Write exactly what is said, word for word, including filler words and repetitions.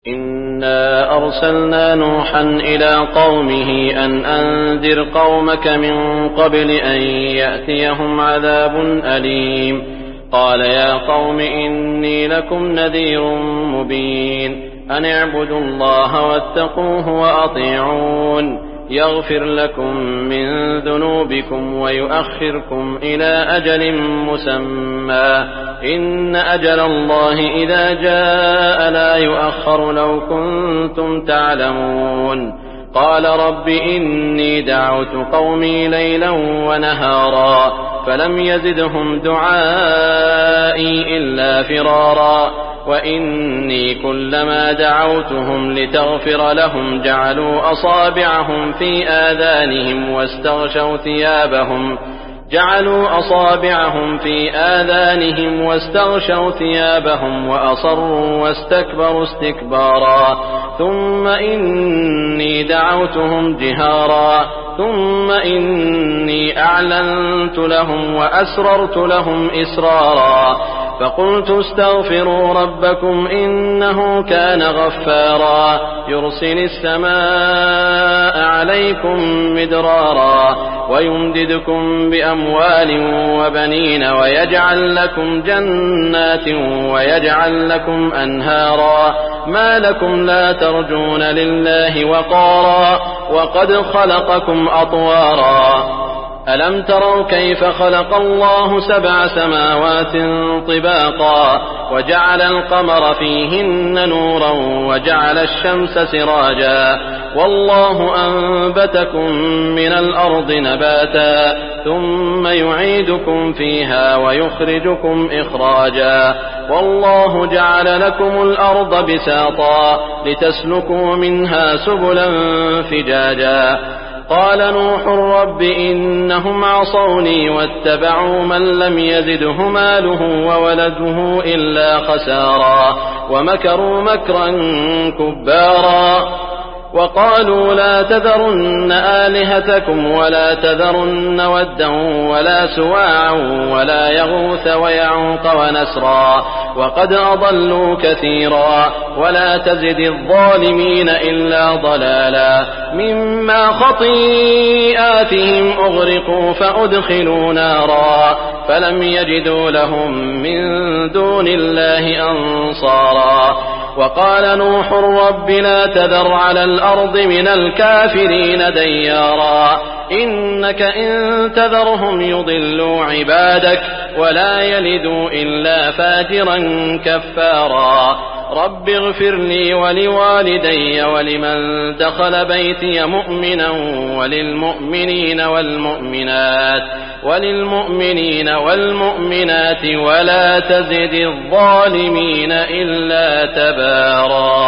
إنا أرسلنا نوحا إلى قومه أن أنذر قومك من قبل أن يأتيهم عذاب أليم. قال يا قوم إني لكم نذير مبين أن اعبدوا الله واتقوه وأطيعون يغفر لكم من ذنوبكم ويؤخركم إلى أجل مسمى إن أجل الله إذا جاء لا يؤخر لو كنتم تعلمون. قال رب إني دعوت قومي ليلا ونهارا فلم يزدهم دعائي إلا فرارا وإني كلما دعوتهم لتغفر لهم جعلوا أصابعهم في آذانهم واستغشوا ثيابهم جعلوا أصابعهم في آذانهم واستغشوا ثيابهم وأصروا واستكبروا استكبارا ثم إني دعوتهم جهارا ثم إني أعلنت لهم وأسررت لهم إسرارا فقلت استغفروا ربكم إنه كان غفارا يرسل السماء عليكم مدرارا ويمددكم بأموال وبنين ويجعل لكم جنات ويجعل لكم أنهارا ما لكم لا ترجون لله وقارا وقد خلقكم أطوارا ألم تروا كيف خلق الله سبع سماوات طباقا وجعل القمر فيهن نورا وجعل الشمس سراجا والله أنبتكم من الأرض نباتا ثم يعيدكم فيها ويخرجكم إخراجا والله جعل لكم الأرض بساطا لتسلكوا منها سبلا فجاجا. قال نوح رب إنهم عصوني واتبعوا من لم يزده ماله وولده إلا خسارا ومكروا مكرا كبارا وقالوا لا تذرن آلهتكم ولا تذرن ودا ولا سواعا ولا يغوث ويعوق ونسرا وقد أضلوا كثيرا ولا تزد الظالمين إلا ضلالا مما خطيئاتهم أغرقوا فأدخلوا نارا فلم يجدوا لهم من دون الله أنصارا. وقال نوح رب لا تذر على الأرض من الكافرين ديارا إنك إن تذرهم يضلوا عبادك ولا يلدوا إلا فاجرا كفارا. رب اغفر لي ولوالدي ولمن دخل بيتي مؤمنا وللمؤمنين والمؤمنات وللمؤمنين والمؤمنات ولا تزد الظالمين إلا تبارا.